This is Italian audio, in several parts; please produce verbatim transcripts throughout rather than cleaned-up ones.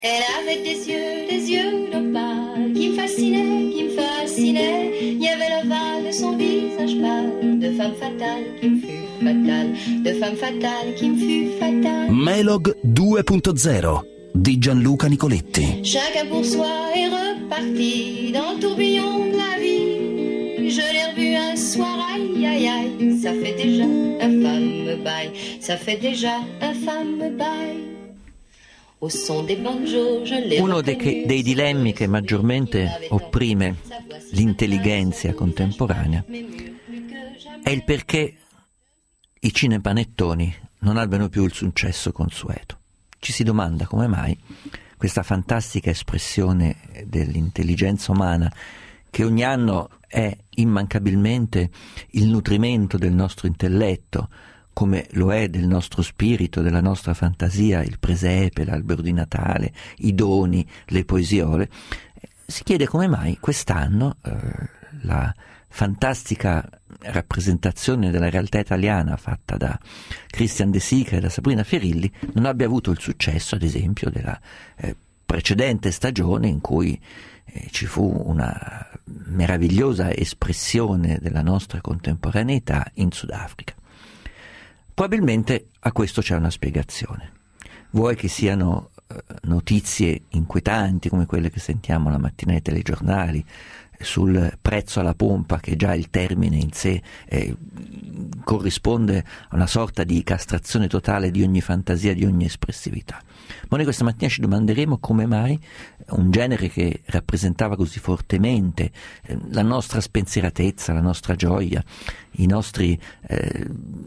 Elle avait des yeux, des yeux d'opale qui me fascinaient, qui me fascinaient. Il y avait l'ovale de son visage pâle, de femme fatale qui me fut fatale, de femme fatale qui me fut fatale. Melog due punto zero di Gianluca Nicoletti. Chacun pour soi est reparti dans le tourbillon de la vie. Je l'ai revu un soir, aïe aïe aïe, ça fait déjà un fameux bail, ça fait déjà un fameux bail. Uno dei, dei dilemmi che maggiormente opprime l'intelligenza contemporanea è il perché i cinepanettoni non abbiano più il successo consueto. Ci si domanda come mai questa fantastica espressione dell'intelligenza umana, che ogni anno è immancabilmente il nutrimento del nostro intelletto, come lo è del nostro spirito, della nostra fantasia, il presepe, l'albero di Natale, i doni, le poesiole, si chiede come mai quest'anno eh, la fantastica rappresentazione della realtà italiana fatta da Christian De Sica e da Sabrina Ferilli non abbia avuto il successo, ad esempio, della eh, precedente stagione in cui eh, ci fu una meravigliosa espressione della nostra contemporaneità in Sudafrica. Probabilmente a questo c'è una spiegazione. Vuoi che siano eh, notizie inquietanti come quelle che sentiamo la mattina nei telegiornali sul prezzo alla pompa, che già il termine in sé eh, corrisponde a una sorta di castrazione totale di ogni fantasia, di ogni espressività. Ma noi questa mattina ci domanderemo come mai un genere che rappresentava così fortemente eh, la nostra spensieratezza, la nostra gioia, i nostri eh,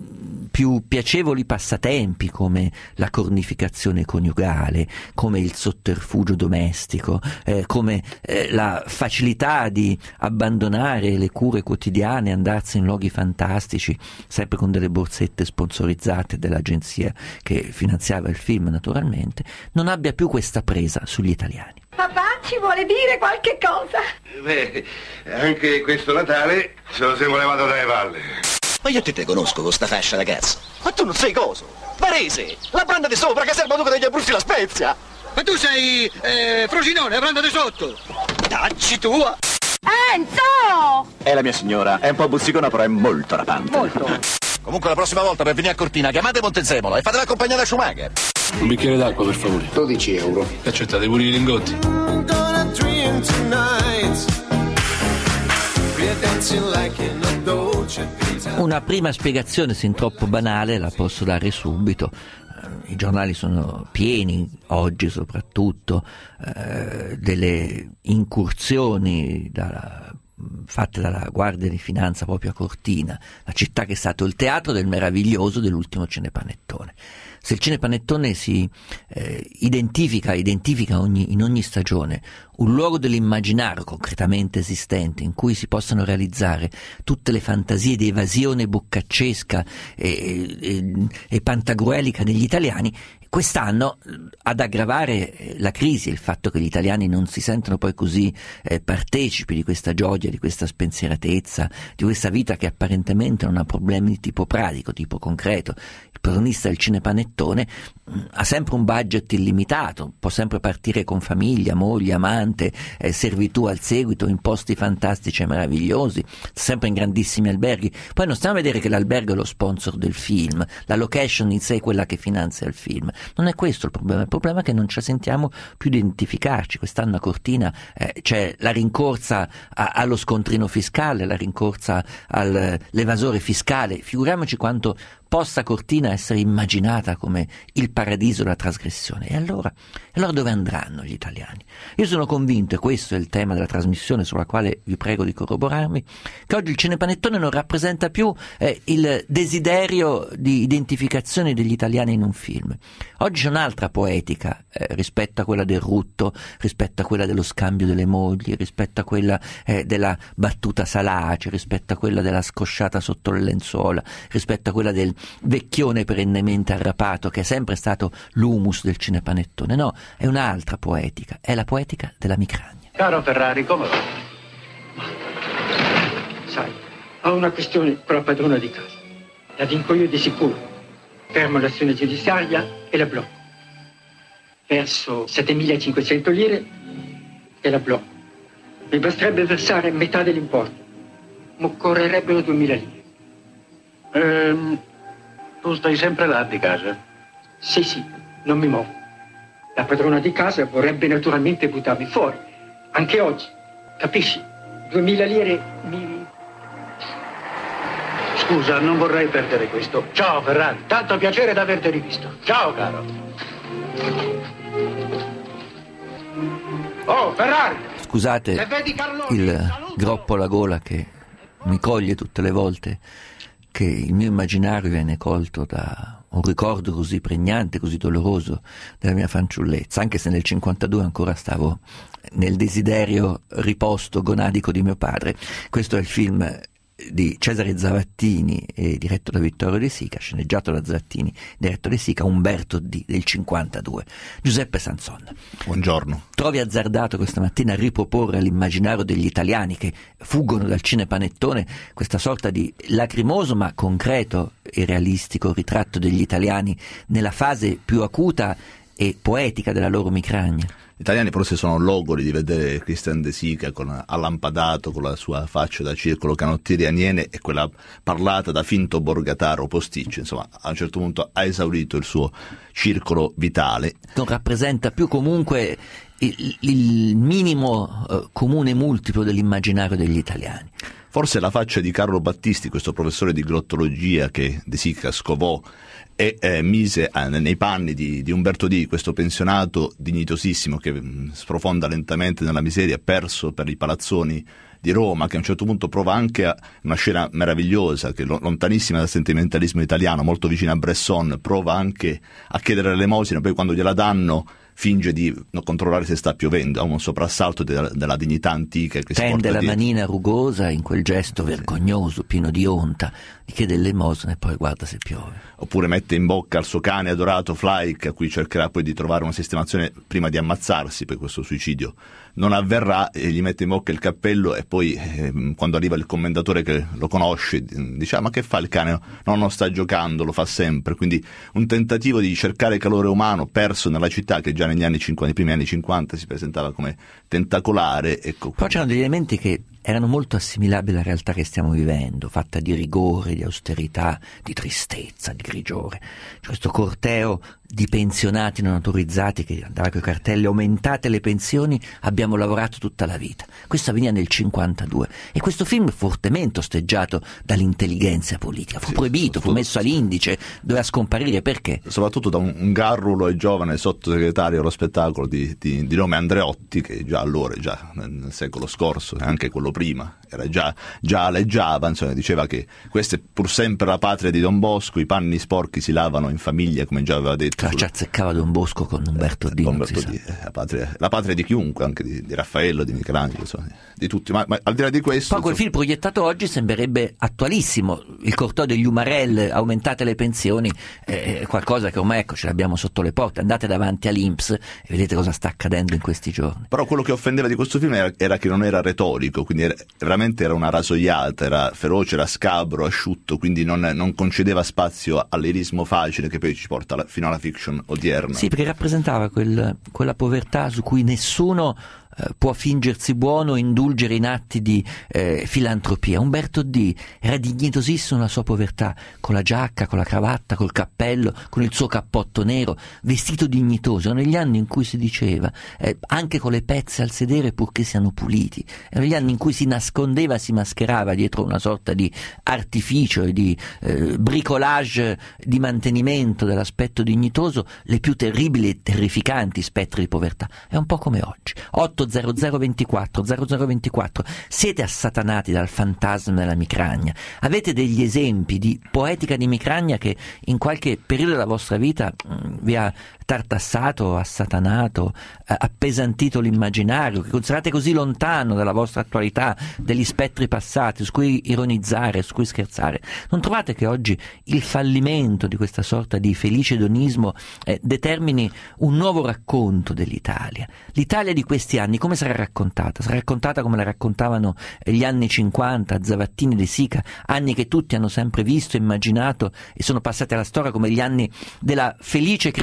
più piacevoli passatempi come la cornificazione coniugale, come il sotterfugio domestico, eh, come eh, la facilità di abbandonare le cure quotidiane, andarsi in luoghi fantastici, sempre con delle borsette sponsorizzate dell'agenzia che finanziava il film naturalmente, non abbia più questa presa sugli italiani. Papà ci vuole dire qualche cosa? Beh, anche questo Natale se lo siamo levato dalle palle. Ma io te te conosco con sta fascia, ragazzo. Ma tu non sei coso? Varese, la branda di sopra che serve a degli Abruzzi la Spezia. Ma tu sei eh, Frosinone, la branda di sotto. Dacci tua. Enzo! È la mia signora, è un po' buzzicona però è molto rapante. Molto. Comunque la prossima volta per venire a Cortina chiamate Montezemolo e fatela accompagnare da Schumacher. Un bicchiere d'acqua per favore. dodici euro. E accettate pure i lingotti. Una prima spiegazione sin troppo banale la posso dare subito. I giornali sono pieni, oggi soprattutto, eh, delle incursioni dalla, fatte dalla Guardia di Finanza proprio a Cortina, la città che è stato il teatro del meraviglioso dell'ultimo cinepanettone. Se il cinepanettone si eh, identifica, identifica ogni, in ogni stagione un luogo dell'immaginario concretamente esistente in cui si possano realizzare tutte le fantasie di evasione boccaccesca e, e, e pantagruelica degli italiani, quest'anno ad aggravare la crisi, il fatto che gli italiani non si sentono poi così eh, partecipi di questa gioia, di questa spensieratezza, di questa vita che apparentemente non ha problemi di tipo pratico, tipo concreto. Il protagonista del cinepanettone mh, ha sempre un budget illimitato, può sempre partire con famiglia, moglie, amante, eh, servitù al seguito, in posti fantastici e meravigliosi, sempre in grandissimi alberghi. Poi non stiamo a vedere che l'albergo è lo sponsor del film, la location in sé è quella che finanzia il film. Non è questo il problema, il problema è che non ci sentiamo più identificarci. Quest'anno a Cortina eh, c'è la rincorsa a, allo scontrino fiscale, la rincorsa all'evasore fiscale. Figuriamoci quanto possa Cortina essere immaginata come il paradiso della trasgressione. E allora, allora dove andranno gli italiani? Io sono convinto, e questo è il tema della trasmissione sulla quale vi prego di corroborarmi, che oggi il cinepanettone non rappresenta più eh, il desiderio di identificazione degli italiani in un film. Oggi c'è un'altra poetica eh, rispetto a quella del rutto, rispetto a quella dello scambio delle mogli, rispetto a quella eh, della battuta salace, rispetto a quella della scosciata sotto le lenzuola, rispetto a quella del vecchione perennemente arrapato che è sempre stato l'humus del cinepanettone. No, è un'altra poetica, è la poetica della micragna. Caro Ferrari, come va? Sai, ho una questione con la padrona di casa. La vinco io di sicuro. Fermo l'azione giudiziaria e la blocco. perso settemilacinquecento lire e la blocco. Mi basterebbe versare metà dell'importo. Mi occorrerebbero duemila lire. Ehm, tu stai sempre là di casa? Sì, sì, non mi muovo. La padrona di casa vorrebbe naturalmente buttarmi fuori. Anche oggi, capisci? Duemila lire mi... Scusa, non vorrei perdere questo. Ciao Ferrari, tanto piacere d'averti rivisto. Ciao caro. Oh Ferrari! Scusate il groppo alla gola che mi coglie tutte le volte che il mio immaginario viene colto da un ricordo così pregnante, così doloroso della mia fanciullezza, anche se nel cinquantadue ancora stavo nel desiderio riposto gonadico di mio padre. Questo è il film di Cesare Zavattini e diretto da Vittorio De Sica, sceneggiato da Zavattini, diretto da De Sica, Umberto D del cinquantadue. Giuseppe Sanson, buongiorno. Trovi azzardato questa mattina a riproporre all'immaginario degli italiani che fuggono dal cinepanettone questa sorta di lacrimoso ma concreto e realistico ritratto degli italiani nella fase più acuta e poetica della loro micragna? Gli italiani forse sono logori di vedere Christian De Sica con allampadato, con la sua faccia da circolo canottieri aniene e quella parlata da finto borgataro posticcio. Insomma, a un certo punto ha esaurito il suo circolo vitale. Non rappresenta più comunque il, il minimo eh, comune multiplo dell'immaginario degli italiani. Forse la faccia di Carlo Battisti, questo professore di glottologia che De Sica scovò e eh, mise eh, nei panni di, di Umberto D, questo pensionato dignitosissimo che mh, sprofonda lentamente nella miseria, perso per i palazzoni di Roma, che a un certo punto prova anche a una scena meravigliosa, che lontanissima dal sentimentalismo italiano, molto vicina a Bresson, prova anche a chiedere l'elemosina, poi quando gliela danno finge di non controllare se sta piovendo, ha un soprassalto della, della dignità antica che tende si porta la dietro. manina rugosa in quel gesto vergognoso, pieno di onta, gli chiede l'elemosina e poi guarda se piove. Oppure mette in bocca al suo cane adorato Flyke, a cui cercherà poi di trovare una sistemazione prima di ammazzarsi, per questo suicidio non avverrà, e gli mette in bocca il cappello e poi eh, quando arriva il commendatore che lo conosce dice: ah, ma che fa il cane? No, non sta giocando, lo fa sempre. Quindi un tentativo di cercare calore umano perso nella città che già negli anni cinquanta, nei primi anni cinquanta si presentava come tentacolare. Ecco. Poi c'erano degli elementi che erano molto assimilabili alla realtà che stiamo vivendo, fatta di rigore, di austerità, di tristezza, di grigiore. C'è questo corteo di pensionati non autorizzati che andava con i cartelli: aumentate le pensioni, abbiamo lavorato tutta la vita. Questo avveniva nel cinquantadue e questo film fortemente osteggiato dall'intelligenza politica, fu sì, proibito, fu messo all'indice, doveva scomparire. Perché? Soprattutto da un, un garrulo e giovane sottosegretario allo spettacolo di, di, di nome Andreotti, che già allora, già nel secolo scorso, anche quello prima, era già, già aleggiava, insomma, diceva che questa è pur sempre la patria di Don Bosco, i panni sporchi si lavano in famiglia, come già aveva detto. Ci azzeccava Don Bosco con Umberto D. Umberto D, la patria, la patria di chiunque, anche di, di Raffaello, di Michelangelo, insomma, di tutti. Ma, ma al di là di questo, poi quel film proiettato oggi sembrerebbe attualissimo. Il corteo degli Umarell, aumentate le pensioni, è qualcosa che ormai, ecco, ce l'abbiamo sotto le porte. Andate davanti all'I N P S e vedete cosa sta accadendo in questi giorni. Però quello che offendeva di questo film era, era che non era retorico, quindi era, veramente era una rasoiata, era feroce, era scabro, asciutto, quindi non, non concedeva spazio all'irismo facile che poi ci porta alla, fino alla fiction odierna. Sì, perché rappresentava quel, quella povertà su cui nessuno eh, può fingersi buono, indulgere in atti di eh, filantropia. Umberto D. era dignitosissimo nella sua povertà, con la giacca, con la cravatta, col cappello, con il suo cappotto nero, vestito dignitoso. Erano gli anni in cui si diceva eh, anche con le pezze al sedere purché siano puliti. Erano gli anni in cui si nascondeva, si mascherava dietro una sorta di artificio e di eh, bricolage di mantenimento dell'aspetto dignitoso le più terribili e terrificanti spettri di povertà. È un po' come oggi. otto zero zero ventiquattro zero zero ventiquattro. Siete assatanati dal fantasma della micragna? Avete degli esempi di poetica di micragna che in qualche periodo della vostra vita mh, vi ha tartassato, assatanato, eh, appesantito l'immaginario, che considerate così lontano dalla vostra attualità, degli spettri passati, su cui ironizzare, su cui scherzare? Non trovate che oggi il fallimento di questa sorta di felice edonismo eh, determini un nuovo racconto dell'Italia? L'Italia di questi anni come sarà raccontata? Sarà raccontata come la raccontavano gli anni cinquanta, Zavattini, De Sica, anni che tutti hanno sempre visto, immaginato e sono passati alla storia come gli anni della felice crescita del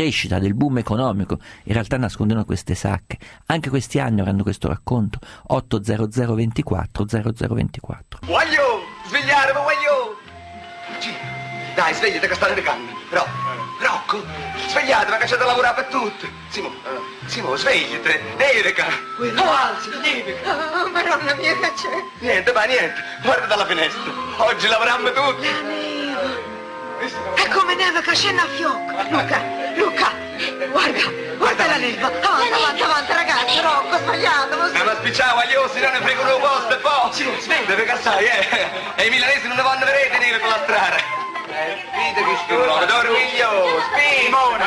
del boom economico, in realtà nascondono queste sacche. Anche questi anni avranno questo racconto. otto zero zero ventiquattro zero zero ventiquattro. Voglio svegliare, ma voglio. Dai, svegliati che stanno le canne. Rocco, Rocco, svegliate, che c'è da lavorare per tutti. Simo, uh, Simo, svegliati, nevica. No, alzi, nevica. Oh, madonna mia, che c'è? Niente, ma niente, guarda dalla finestra. Oggi lavoriamo tutti. La neve. È come neve che scende a fiocco. Luca, Luca, guarda, guarda la neve. Avanti, avanti, avanti, ragazzi, Rocco, sbagliato. Eh, ma spicciamo, io si non ne frego un posto e poi. Simo, svegliati, perché sai, eh. E i milanesi non ne vanno a vedere neve per la strada. Eh, vedi che sturno, dormiglio, Simone,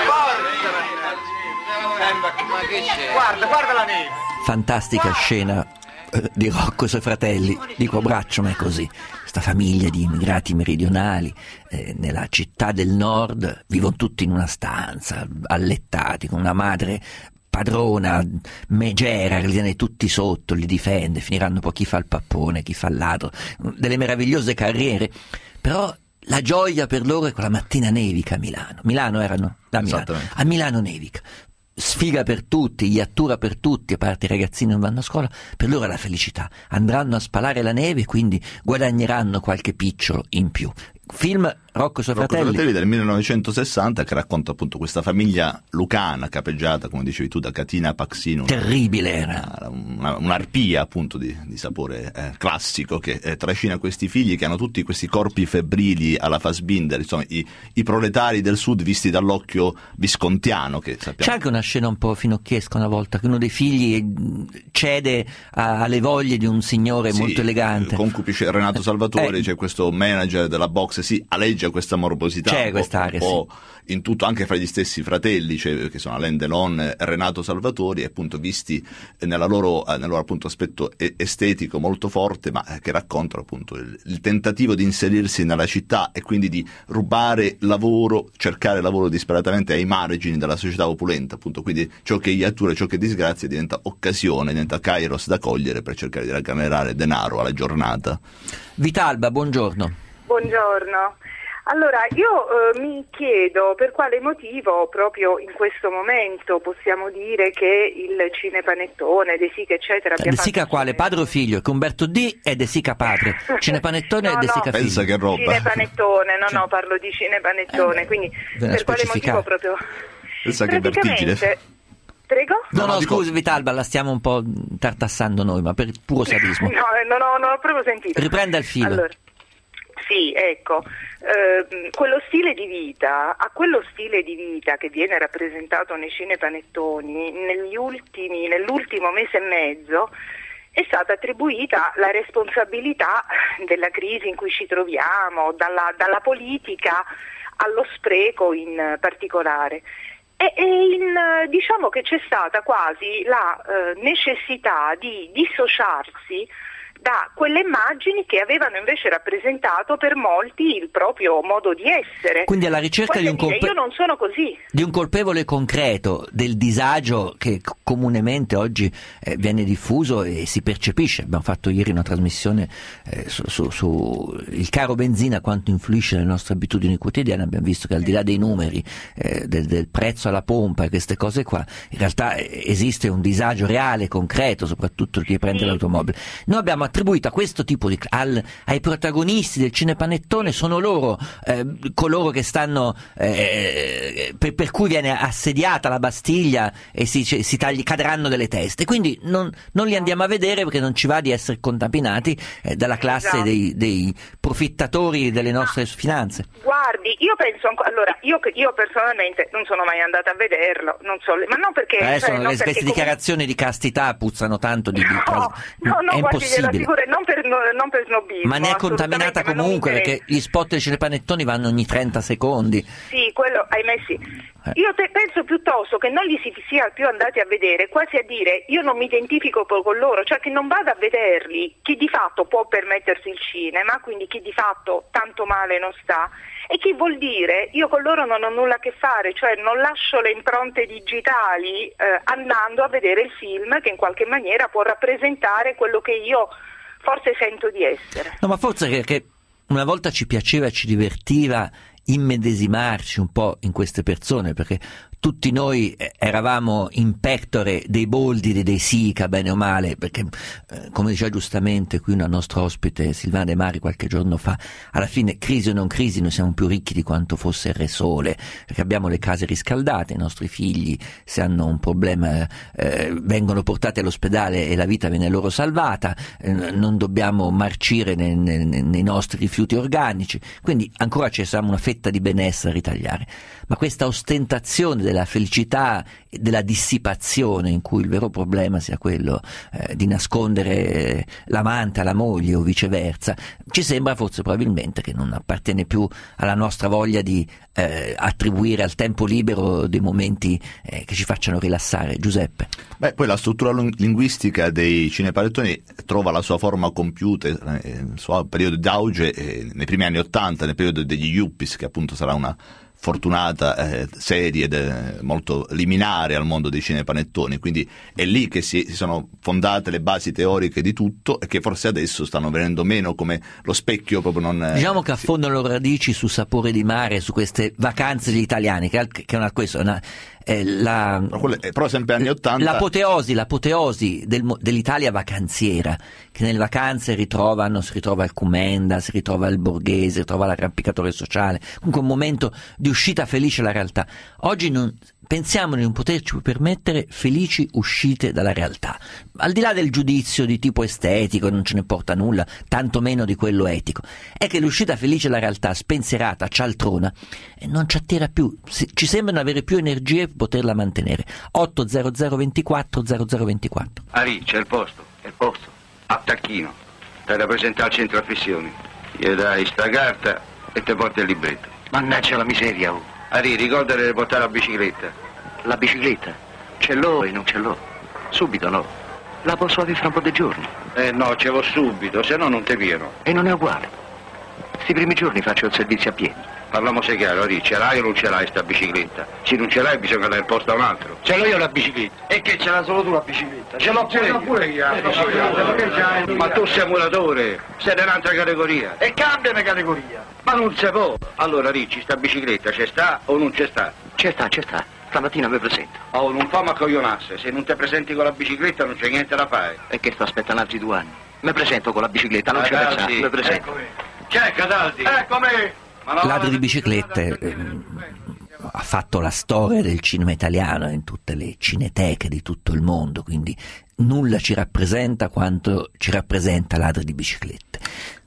ma che c'è? Guarda, guarda la neve. Fantastica scena eh, di Rocco e i suoi fratelli, dico braccio, ma è così. Questa famiglia di immigrati meridionali eh, nella città del nord vivono tutti in una stanza, allettati, con una madre padrona, megera, che li tiene tutti sotto, li difende, finiranno poi chi fa il pappone, chi fa il ladro, delle meravigliose carriere, però la gioia per loro è quella mattina nevica a Milano. Milano erano da Milano. A Milano nevica. Sfiga per tutti, iattura per tutti, a parte i ragazzini non vanno a scuola, per loro è la felicità. Andranno a spalare la neve e quindi guadagneranno qualche picciolo in più. Film Rocco e i suoi Rocco fratelli. fratelli del millenovecentosessanta, che racconta appunto questa famiglia lucana capeggiata, come dicevi tu, da Catina Paxino. Terribile era. Una, un'arpia appunto di, di sapore eh, classico che eh, trascina questi figli che hanno tutti questi corpi febbrili alla Fassbinder, insomma i, i proletari del sud visti dall'occhio viscontiano che sappiamo. C'è anche una scena un po' finocchiesca una volta, che uno dei figli cede a, alle voglie di un signore sì, molto elegante. Concupice Renato Salvatori, eh, c'è questo manager della box, sì, aleggia questa morbosità. C'è quest'area, un po' sì. In tutto, anche fra gli stessi fratelli, cioè, che sono Alain Delon e Renato Salvatori, appunto visti nella loro, nel loro appunto aspetto estetico molto forte, ma che raccontano appunto il, il tentativo di inserirsi nella città e quindi di rubare lavoro, cercare lavoro disperatamente ai margini della società opulenta, appunto, quindi ciò che è iattura, ciò che è disgrazia diventa occasione, diventa kairos da cogliere per cercare di ragganerare denaro alla giornata. Vitalba, buongiorno. Buongiorno. Allora, io eh, mi chiedo per quale motivo proprio in questo momento possiamo dire che il Cinepanettone, De Sica eccetera abbia De Sica fatto... quale? Padre o figlio? Che Umberto D è De Sica padre, Cinepanettone no, è De Sica no. figlio. Pensa che roba. Cinepanettone, no Cioè... no, parlo di Cinepanettone, eh, quindi per quale motivo proprio... Pensa che vertigine. Prego? No, no, no dico... scusi Vitalba, la stiamo un po' tartassando noi, ma per puro sadismo. no, non ho, non ho proprio sentito. Riprenda il filo. Allora, sì, ecco, eh, quello stile di vita, a quello stile di vita che viene rappresentato nei cinepanettoni negli ultimi, nell'ultimo mese e mezzo è stata attribuita la responsabilità della crisi in cui ci troviamo, dalla, dalla politica allo spreco in particolare. E, e in, diciamo che c'è stata quasi la eh, necessità di dissociarsi da quelle immagini che avevano invece rappresentato per molti il proprio modo di essere. Quindi alla ricerca di un, dire, colpe- io non sono così. di un colpevole concreto del disagio che c- comunemente oggi eh, viene diffuso e si percepisce. Abbiamo fatto ieri una trasmissione eh, su, su, su il caro benzina, quanto influisce nelle nostre abitudini quotidiane. Abbiamo visto che al di là dei numeri, eh, del, del prezzo alla pompa e queste cose qua, in realtà eh, esiste un disagio reale, concreto, soprattutto chi prende sì. l'automobile. Noi abbiamo attribuito a questo tipo di al, ai protagonisti del cinepanettone, sono loro eh, coloro che stanno eh, per, per cui viene assediata la Bastiglia e si, si tagli, cadranno delle teste, quindi non, non li andiamo a vedere perché non ci va di essere contaminati eh, dalla classe esatto. dei, dei profittatori delle nostre finanze. Guardi, io penso allora io, io personalmente non sono mai andata a vederlo, non so, ma non perché adesso cioè, non non queste perché dichiarazioni comunque... di castità puzzano tanto di, di no, no, no, è guardi, impossibile. Non per, non per snobismo, ma ne è contaminata comunque perché gli spot dei cinepanettoni vanno ogni trenta secondi. Sì, quello ahimè sì. Eh. Io te, penso piuttosto che non li si sia più andati a vedere, quasi a dire io non mi identifico con loro, cioè che non vada a vederli chi di fatto può permettersi il cinema, quindi chi di fatto tanto male non sta, e chi vuol dire io con loro non ho nulla a che fare, cioè non lascio le impronte digitali eh, andando a vedere il film che in qualche maniera può rappresentare quello che io forse sento di essere. No, ma forse che, che una volta ci piaceva e ci divertiva immedesimarci un po' in queste persone, perché tutti noi eravamo in pectore dei Boldi, dei Sica, bene o male, perché eh, come diceva giustamente qui una nostra ospite Silvana De Mari qualche giorno fa, alla fine crisi o non crisi noi siamo più ricchi di quanto fosse il Re Sole, perché abbiamo le case riscaldate, i nostri figli se hanno un problema eh, vengono portati all'ospedale e la vita viene loro salvata, eh, non dobbiamo marcire nei, nei, nei nostri rifiuti organici, quindi ancora ci sarà una fetta di benessere a ritagliare. Ma questa ostentazione della felicità e della dissipazione, in cui il vero problema sia quello eh, di nascondere l'amante alla moglie o viceversa, ci sembra forse probabilmente che non appartiene più alla nostra voglia di eh, attribuire al tempo libero dei momenti eh, che ci facciano rilassare. Giuseppe. Beh, poi la struttura linguistica dei cinepanettoni trova la sua forma compiuta, eh, il suo periodo d'auge eh, nei primi anni Ottanta, nel periodo degli Yuppies, che appunto sarà una fortunata eh, serie ed, eh, molto liminare al mondo dei cinepanettoni, quindi è lì che si, si sono fondate le basi teoriche di tutto e che forse adesso stanno venendo meno, come lo specchio proprio non... Eh, diciamo che affondano le radici su Sapore di mare, su queste vacanze degli italiani, che, che è una, questo, una eh, la, però, però sempre anni ottanta l'apoteosi, l'apoteosi del, dell'Italia vacanziera, che nelle vacanze ritrovano, si ritrova il Comenda, si ritrova il Borghese, si ritrova l'arrampicatore sociale, comunque un momento di uscita felice alla realtà. Oggi non pensiamo di non poterci permettere felici uscite dalla realtà, al di là del giudizio di tipo estetico, non ce ne porta nulla, tanto meno di quello etico, è che l'uscita felice dalla realtà, spensierata, cialtrona, non ci attira più, ci sembra non avere più energie per poterla mantenere. Otto zero zero ventiquattro zero zero ventiquattro. Ari, c'è il posto, è il posto, a tacchino, te la presenta al centro affissioni, gli dai sta carta e te porti il libretto. Mannaggia la miseria, oh. Ari, ricordati di portare la bicicletta. La bicicletta? Ce l'ho e non ce l'ho. Subito no. La posso avere fra un po' di giorni. Eh no, ce l'ho subito, se no non te pieno. E non è uguale. Sti primi giorni faccio il servizio a piedi. Parliamo se chiaro, Ari, ce l'hai o non ce l'hai sta bicicletta? Se non ce l'hai bisogna dare il posto a un altro. Ce l'ho io la bicicletta. E che ce l'ha solo tu la bicicletta? Ce l'ho pure, pure io. Ma tu sei muratore, sei di un'altra categoria. E cambiami categoria. Ma non si può. Allora, Ricci, sta bicicletta c'è sta o non c'è sta? C'è sta, c'è sta. Stamattina mi presento. Oh, non fammi accoglionasse. Se non ti presenti con la bicicletta non c'è niente da fare. E che sto aspettando altri due anni? Mi presento con la bicicletta, non c'è pensare. Mi presento. Eccomi. C'è Cataldi. Eccomi. Ladro di biciclette eh, ha fatto la storia del cinema italiano in tutte le cineteche di tutto il mondo, quindi nulla ci rappresenta quanto ci rappresenta Ladro di biciclette.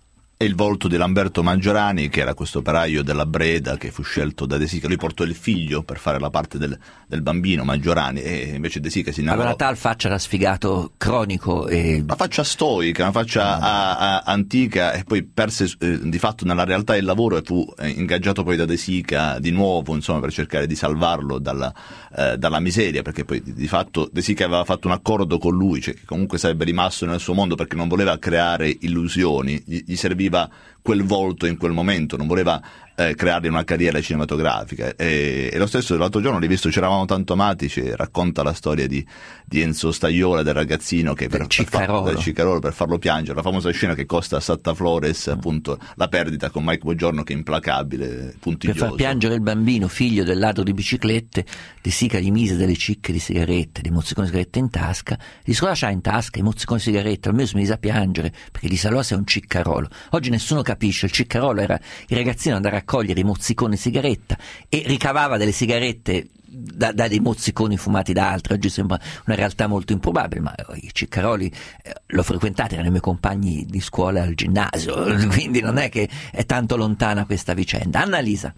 E il volto di Lamberto Maggiorani, che era questo operaio della Breda che fu scelto da De Sica. Lui portò il figlio per fare la parte del, del bambino Maggiorani, e invece De Sica si innamorò. Aveva una tal faccia da sfigato cronico e... una faccia stoica, una faccia a, a, antica, e poi perse eh, di fatto nella realtà del lavoro, e fu eh, ingaggiato poi da De Sica di nuovo, insomma, per cercare di salvarlo dalla, eh, dalla miseria, perché poi di, di fatto De Sica aveva fatto un accordo con lui, cioè che comunque sarebbe rimasto nel suo mondo, perché non voleva creare illusioni, gli, gli serviva quel volto in quel momento, non voleva eh, creargli una carriera cinematografica, e, e lo stesso l'altro giorno l'ho visto, c'eravamo tanto amati, ci racconta la storia di, di Enzo Staiola, del ragazzino che per, per, far, del Ciccarolo, per farlo piangere, la famosa scena che costa a Satta Flores, mm. appunto la perdita con Mike Buongiorno, che è implacabile, puntiglioso. Per far piangere il bambino, figlio del ladro di biciclette, De Sica gli mise delle cicche di sigarette, dei mozziconi di sigarette in tasca, gli disse: cosa c'ha in tasca? I mozziconi di sigarette. Almeno si mise a piangere, perché gli salò, sei un ciccarolo. Oggi nessuno capisce, il ciccarolo era il ragazzino andare a raccogliere i mozziconi di sigaretta e ricavava delle sigarette da, da dei mozziconi fumati da altri. Oggi sembra una realtà molto improbabile, ma i ciccaroli eh, l'ho frequentato, erano i miei compagni di scuola al ginnasio, quindi non è che è tanto lontana questa vicenda. Annalisa.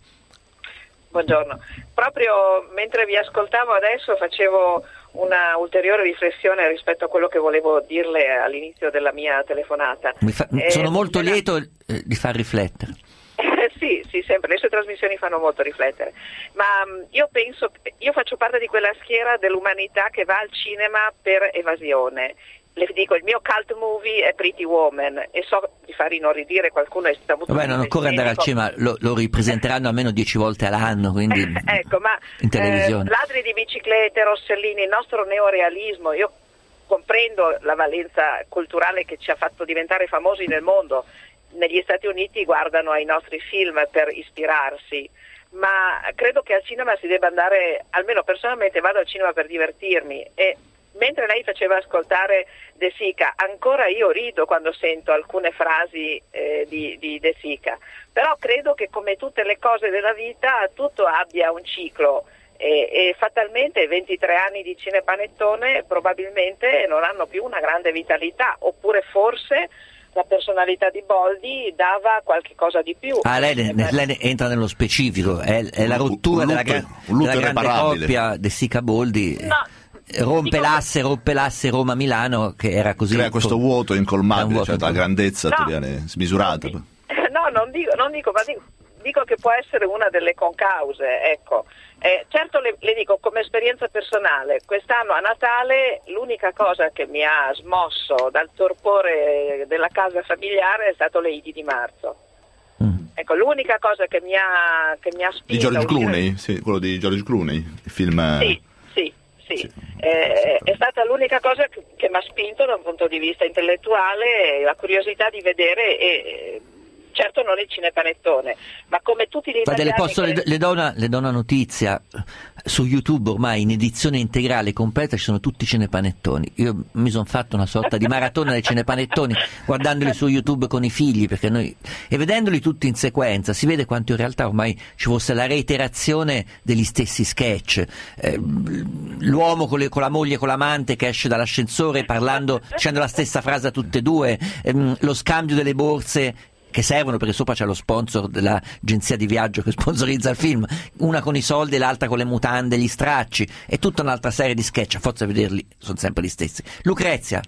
Buongiorno, proprio mentre vi ascoltavo adesso facevo una ulteriore riflessione rispetto a quello che volevo dirle all'inizio della mia telefonata. Mi fa, eh, sono molto nella... lieto eh, di far riflettere. Eh, sì, sì, sempre, le sue trasmissioni fanno molto riflettere, ma um, io penso, io faccio parte di quella schiera dell'umanità che va al cinema per evasione. Le dico, il mio cult movie è Pretty Woman, e so di far inorridire qualcuno. È avuto Vabbè, non occorre andare al cinema, lo, lo ripresenteranno almeno dieci volte all'anno, quindi ecco, ma in televisione. Eh, ladri di biciclette, Rossellini, il nostro neorealismo, io comprendo la valenza culturale che ci ha fatto diventare famosi nel mondo. Negli Stati Uniti guardano ai nostri film per ispirarsi, ma credo che al cinema si debba andare, almeno personalmente vado al cinema per divertirmi, e mentre lei faceva ascoltare De Sica, ancora io rido quando sento alcune frasi eh, di, di De Sica, però credo che come tutte le cose della vita tutto abbia un ciclo e, e fatalmente ventitré anni di cinepanettone probabilmente non hanno più una grande vitalità, oppure forse la personalità di Boldi dava qualche cosa di più. Ah, lei, lei entra nello specifico, è, è la rottura un lutto, della, gra- un lutto della grande coppia De Sica-Boldi. No. Rompe Dico, l'asse, rompe l'asse Roma-Milano, che era così. Crea questo vuoto incolmabile, vuoto cioè la grandezza no, viene smisurata. No, non dico, non dico, ma dico, dico che può essere una delle concause, ecco. Eh, certo le, le dico come esperienza personale, quest'anno a Natale l'unica cosa che mi ha smosso dal torpore della casa familiare è stato le Idi di marzo. Mm. Ecco, l'unica cosa che mi ha, che mi ha spinto di George a uscire... Clooney? Sì, quello di George Clooney, il film... Sì, sì. Sì, sì. Eh, è stata l'unica cosa che, che mi ha spinto da un punto di vista intellettuale, la curiosità di vedere, e certo non il cinepanettone, ma come tutti gli italiani... Guarda, le, posso, che... le, do una, le do una notizia, su YouTube ormai in edizione integrale completa ci sono tutti i cinepanettoni. Io mi sono fatto una sorta di maratona dei cinepanettoni guardandoli su YouTube con i figli, perché noi, e vedendoli tutti in sequenza si vede quanto in realtà ormai ci fosse la reiterazione degli stessi sketch, eh, l'uomo con, le, con la moglie, con l'amante che esce dall'ascensore parlando, dicendo la stessa frase a tutte e due, ehm, lo scambio delle borse che servono perché sopra c'è lo sponsor dell'agenzia di viaggio che sponsorizza il film, una con i soldi e l'altra con le mutande, gli stracci, e tutta un'altra serie di sketch, a forza di vederli sono sempre gli stessi. Lucrezia.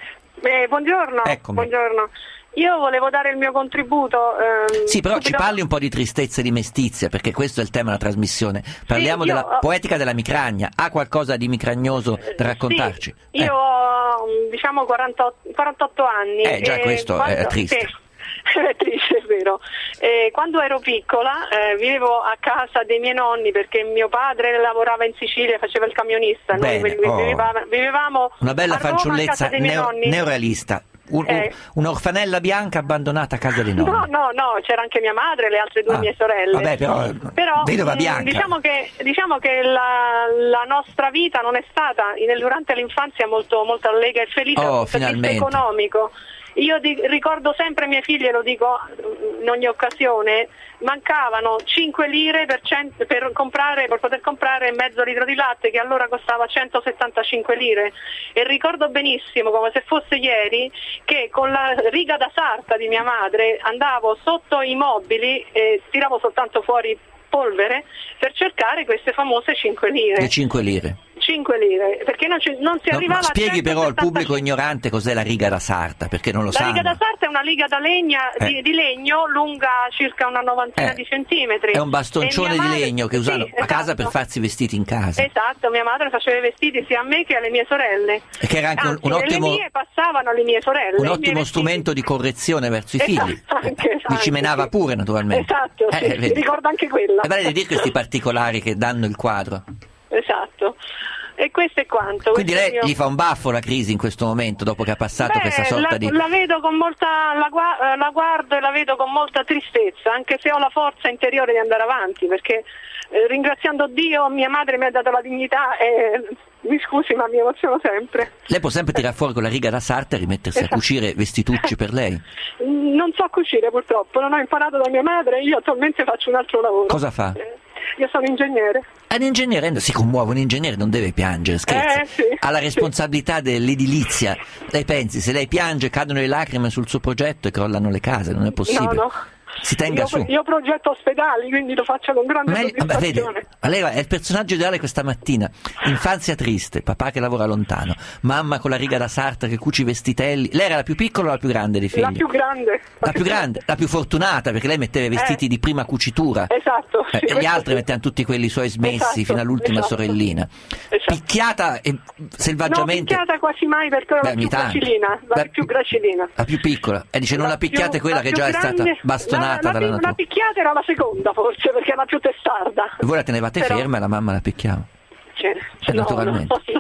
Eh, buongiorno. Eccomi. Buongiorno. Io volevo dare il mio contributo. Ehm, sì, però subito... ci parli un po' di tristezza e di mestizia, perché questo è il tema della trasmissione. Parliamo sì, io, della poetica della micragna. Ha qualcosa di micragnoso da raccontarci? Sì, io eh. ho diciamo quarantotto, quarantotto anni. Eh, già e questo quando... è triste. Sì. È triste, è vero. Eh, quando ero piccola eh, vivevo a casa dei miei nonni perché mio padre lavorava in Sicilia e faceva il camionista. Bene, Noi vivevamo, oh. vivevamo una bella a Roma, fanciullezza a casa dei miei neo, nonni. neorealista. Un, eh. un, un'orfanella bianca abbandonata a casa dei nonni. No, no, no, c'era anche mia madre e le altre due ah, mie sorelle. Vabbè, però, però vedova bianca. Diciamo che, diciamo che la, la nostra vita non è stata in, durante l'infanzia molto, molto allegra e felice oh, dal punto di vista economico. Io di, ricordo sempre ai miei figli, e lo dico in ogni occasione, mancavano cinque lire per, cento, per, comprare, per poter comprare mezzo litro di latte, che allora costava centosettantacinque lire, e ricordo benissimo, come se fosse ieri, che con la riga da sarta di mia madre andavo sotto i mobili e tiravo soltanto fuori polvere per cercare queste famose cinque lire. Le cinque lire. cinque lire, perché non, ci, non si no, arrivava spieghi a però al pubblico ignorante cos'è la riga da sarta, perché non lo la sanno. La riga da sarta è una riga da legna, eh. di, di legno lunga circa una novantina eh. di centimetri. È un bastoncione madre, di legno che usano sì, a casa esatto. per farsi i vestiti in casa. Esatto, mia madre faceva i vestiti sia a me che alle mie sorelle. E che era anche Anzi, un ottimo, le mie passavano alle mie sorelle. un ottimo strumento di correzione verso i esatto, figli. Anche, Li cimenava anche, pure naturalmente. Esatto, eh, sì, ricordo anche quella. E vale di dire questi particolari che danno il quadro. Esatto. E questo è quanto. Quindi questo lei mio... gli fa un baffo la crisi in questo momento, dopo che ha passato Beh, questa sorta la, di... la vedo con molta, la, la guardo e la vedo con molta tristezza, anche se ho la forza interiore di andare avanti, perché eh, ringraziando Dio mia madre mi ha dato la dignità e mi scusi ma mi emoziono sempre. Lei può sempre tirare fuori con la riga da sarta e rimettersi esatto. a cucire vestitucci per lei? Non so cucire purtroppo, non ho imparato da mia madre, io attualmente faccio un altro lavoro. Cosa fa? Eh, io sono ingegnere. Un ingegnere si commuove, un ingegnere non deve piangere, scherza. Eh, sì, ha la responsabilità sì. dell'edilizia. Lei pensi, se lei piange cadono le lacrime sul suo progetto e crollano le case, non è possibile. No, no. Si tenga io, su. Io progetto ospedali, quindi lo faccio con grande Ma soddisfazione. Vede, lei è il personaggio ideale questa mattina. Infanzia triste, papà che lavora lontano, mamma con la riga da sarta che cuci i vestitelli. Lei era la più piccola o la più grande dei figli? La più grande. La più grande, la più fortunata, perché lei metteva i vestiti eh. di prima cucitura. Esatto. Eh, sì, e gli altri sì. mettevano tutti quelli suoi smessi esatto, fino all'ultima esatto. sorellina. Esatto. Picchiata e selvaggiamente. No, picchiata quasi mai perché era la più gracilina, la, la più gracilina. La più piccola. E dice non la picchiate più, quella che già grande, è stata bastonata la, la, dalla la, natura. La picchiata era la seconda forse perché era più testarda. E voi la tenevate Però... ferma e la mamma la picchiava? Cioè, eh, no, naturalmente. No, no.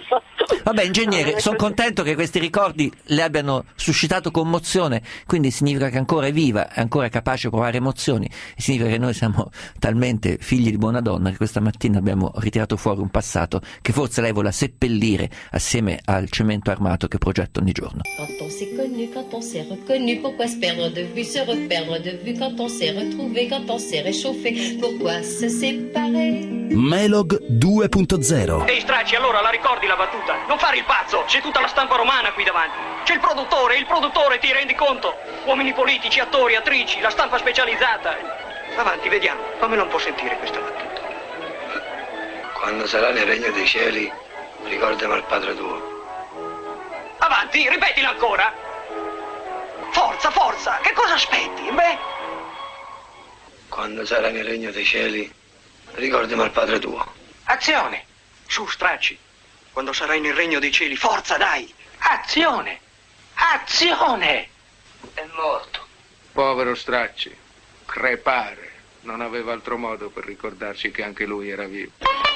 Vabbè, ingegnere, sono contento che questi ricordi le abbiano suscitato commozione, quindi significa che ancora è viva, è ancora capace di provare emozioni, e significa che noi siamo talmente figli di buona donna che questa mattina abbiamo ritirato fuori un passato che forse lei vuole seppellire assieme al cemento armato che progetta ogni giorno. Quand on s'est connu, quand on s'est reconnu, pourquoi se perdre de vue, se reperdre de vue, quand on s'est retrouvé, quand on s'est réchauffé, pourquoi se séparer? Melog due punto zero. Ehi Stracci, allora la ricordi la battuta? Non fare il pazzo, c'è tutta la stampa romana qui davanti. C'è il produttore, il produttore, ti rendi conto? Uomini politici, attori, attrici, la stampa specializzata. Avanti, vediamo, fammela un po' sentire questa battuta. Quando sarà nel regno dei cieli, ricordami al padre tuo. Avanti, ripetila ancora. Forza, forza, che cosa aspetti? Beh, Quando sarà nel regno dei cieli, ricordami al padre tuo. azione. Su, Stracci. Quando sarai nel regno dei cieli, forza, dai. Azione. Azione. È morto. Povero Stracci, crepare. Non aveva altro modo per ricordarci che anche lui era vivo.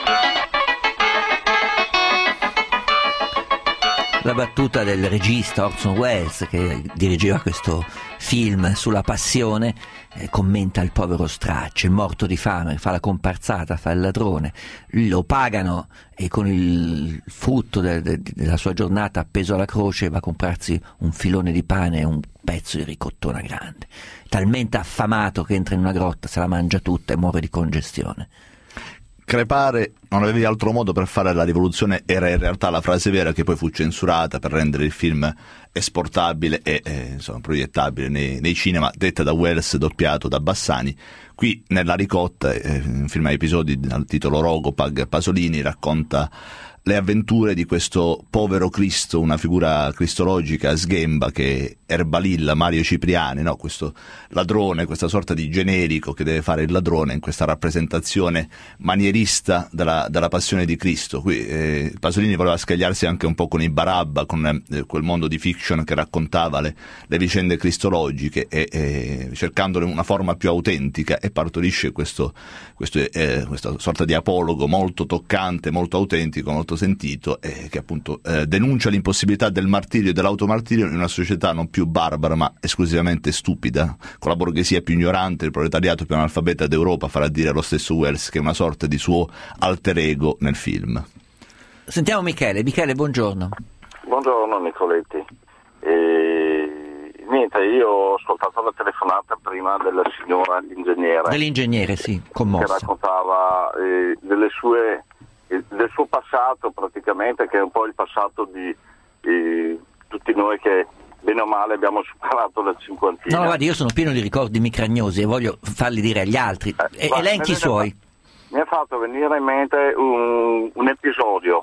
La battuta del regista Orson Welles, che dirigeva questo film sulla passione, eh, commenta il povero Stracci, il morto di fame, fa la comparsata, fa il ladrone, lo pagano e con il frutto de- de- della sua giornata appeso alla croce va a comprarsi un filone di pane e un pezzo di ricottona grande, talmente affamato che entra in una grotta, se la mangia tutta e muore di congestione. Crepare, non avevi altro modo per fare la rivoluzione, era in realtà la frase vera che poi fu censurata per rendere il film esportabile e eh, insomma, proiettabile nei, nei cinema, detta da Welles, doppiato da Bassani. Qui nella ricotta, eh, un film a episodi dal titolo Rogopag, Pasolini racconta le avventure di questo povero Cristo, una figura cristologica sghemba che Erbalilla, Mario Cipriani, no? Questo ladrone, questa sorta di generico che deve fare il ladrone in questa rappresentazione manierista della, della passione di Cristo. Qui eh, Pasolini voleva scagliarsi anche un po' con i Barabba, con eh, quel mondo di fiction che raccontava le, le vicende cristologiche e eh, cercandone una forma più autentica, e partorisce questo, questo, eh, questa sorta di apologo molto toccante, molto autentico, molto sentito, eh, che appunto eh, denuncia l'impossibilità del martirio e dell'automartirio in una società non più barbara ma esclusivamente stupida, con la borghesia più ignorante, il proletariato più analfabeta d'Europa, farà dire lo stesso Welles, che è una sorta di suo alter ego nel film. Sentiamo Michele. Michele, buongiorno. Buongiorno Nicoletti. E... Niente, io ho ascoltato la telefonata prima della signora ingegnere. Dell'ingegnere, sì, commossa. Che raccontava eh, delle sue del suo passato, praticamente, che è un po' il passato di, di tutti noi che bene o male abbiamo superato la cinquantina. No, guardi, io sono pieno di ricordi micragnosi e voglio farli dire agli altri. Eh, e, elenchi i suoi. Mi ha fatto venire in mente un, un episodio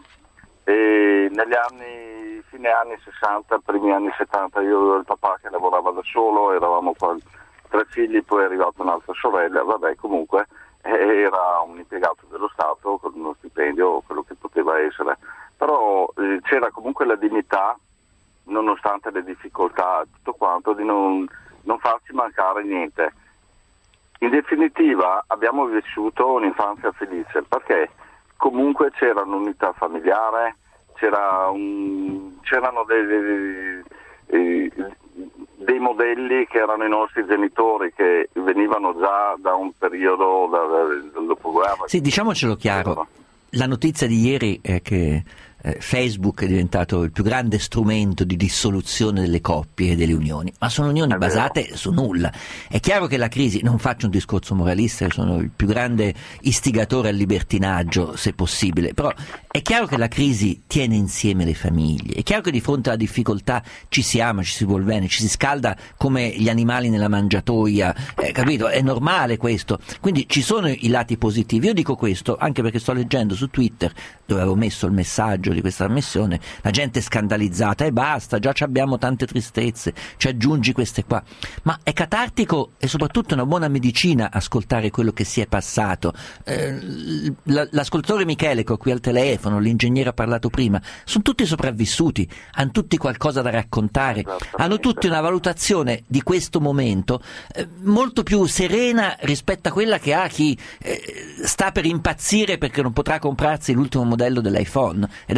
e negli anni, fine anni sessanta, primi anni settanta, io avevo il papà che lavorava da solo, eravamo qua, tre figli, poi è arrivata un'altra sorella, vabbè, comunque era un impiegato dello Stato con uno stipendio, quello che poteva essere, però eh, c'era comunque la dignità, nonostante le difficoltà, tutto quanto, di non, non farci mancare niente. In definitiva abbiamo vissuto un'infanzia felice perché comunque c'era un'unità familiare, c'era un, c'erano dei, dei, dei, dei modelli che erano i nostri genitori, che venivano già da un periodo da, da, del dopoguerra. Sì, diciamocelo chiaro, la notizia di ieri è che eh, Facebook è diventato il più grande strumento di dissoluzione delle coppie e delle unioni, ma sono unioni basate su nulla. È chiaro che la crisi, non faccio un discorso moralista, sono il più grande istigatore al libertinaggio se possibile, però è chiaro che la crisi tiene insieme le famiglie, è chiaro che di fronte alla difficoltà ci si ama, ci si vuol bene, ci si scalda come gli animali nella mangiatoia, eh, capito? È normale questo, quindi ci sono i lati positivi. Io dico questo anche perché sto leggendo su Twitter, dove avevo messo il messaggio di questa trasmissione, la gente è scandalizzata e basta, già abbiamo tante tristezze, ci aggiungi queste qua, ma è catartico e soprattutto una buona medicina ascoltare quello che si è passato. Eh, l'ascoltatore Michele che ho qui al telefono, l'ingegnere ha parlato prima, sono tutti sopravvissuti, hanno tutti qualcosa da raccontare, hanno tutti una valutazione di questo momento eh, molto più serena rispetto a quella che ha chi eh, sta per impazzire perché non potrà comprarsi l'ultimo modello dell'iPhone, ed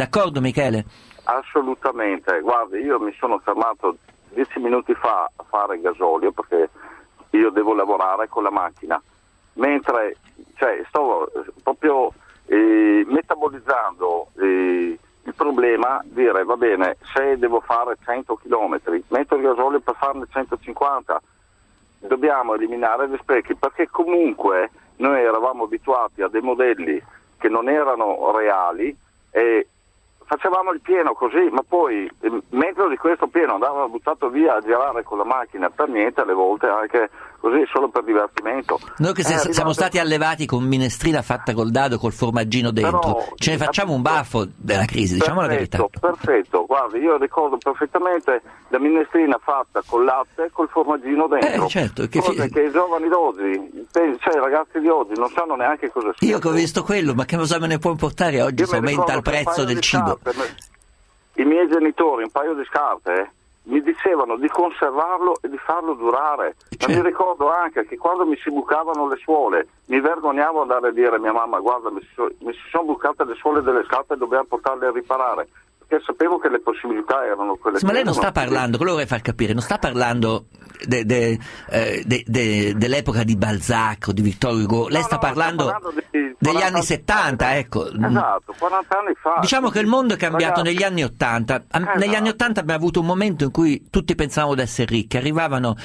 d'accordo Michele? Assolutamente, guardi, io mi sono fermato dieci minuti fa a fare gasolio perché io devo lavorare con la macchina, mentre cioè, sto proprio eh, metabolizzando eh, il problema, dire va bene, se devo fare cento chilometri, metto il gasolio per farne centocinquanta, dobbiamo eliminare gli sprechi, perché comunque noi eravamo abituati a dei modelli che non erano reali e facevamo il pieno così, ma poi mezzo di questo pieno andava buttato via a girare con la macchina per niente, alle volte anche così solo per divertimento. Noi che se, eh, siamo arrivato... stati allevati con minestrina fatta col dado, col formaggino dentro, però, ce ne facciamo un baffo della crisi, diciamo la verità. Perfetto, guardi, io ricordo perfettamente la minestrina fatta col latte e col formaggino dentro. Eh, certo, che, cose fi... che i giovani d'oggi, cioè i ragazzi di oggi non sanno neanche cosa sia. Io che ho visto quello, ma che cosa me ne può importare oggi io se aumenta il prezzo del cibo? Scarpe, i miei genitori, un paio di scarpe, eh, mi dicevano di conservarlo e di farlo durare. Certo. Ma mi ricordo anche che quando mi si bucavano le suole mi vergognavo andare a dire a mia mamma guarda mi si, so, mi si sono bucate le suole delle scarpe e dobbiamo portarle a riparare, perché sapevo che le possibilità erano quelle. Sì, ma lei non sta parlando, quello vorrei far capire, non sta parlando de, de, eh, de, de, dell'epoca di Balzac o di Victor Hugo, lei no, sta no, parlando, parlando di, degli anni settanta, ecco. Esatto, quaranta anni fa. Diciamo che il mondo è cambiato ragazzi. negli anni ottanta. Esatto. Negli anni ottanta abbiamo avuto un momento in cui tutti pensavamo di essere ricchi, arrivavano